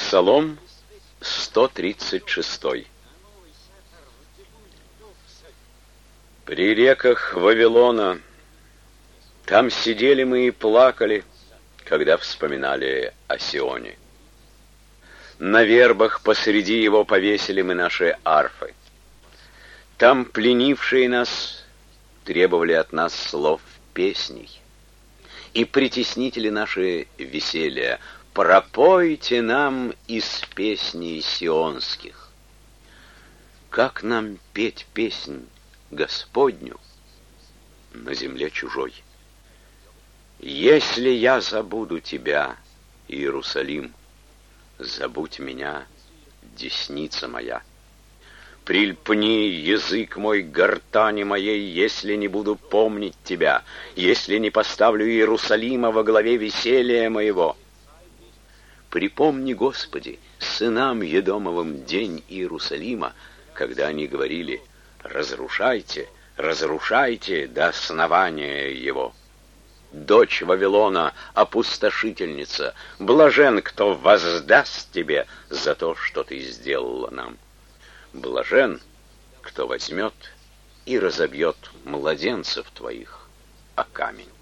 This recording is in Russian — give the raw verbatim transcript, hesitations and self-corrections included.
Псалом сто тридцать шесть. При реках Вавилона, там сидели мы и плакали, когда вспоминали о Сионе. На вербах посреди его повесили мы наши арфы. Там пленившие нас требовали от нас слов песней. И притеснители наши веселья: пропойте нам из песней сионских. Как нам петь песнь Господню на земле чужой? Если я забуду тебя, Иерусалим, забудь меня, десница моя. Прильпни язык мой к гортани моей, если не буду помнить тебя, если не поставлю Иерусалима во главе веселья моего. Припомни, Господи, сынам Едомовым день Иерусалима, когда они говорили: разрушайте, разрушайте до основания его. Дочь Вавилона, опустошительница, блажен, кто воздаст тебе за то, что ты сделала нам. Блажен, кто возьмет и разобьет младенцев твоих о камень.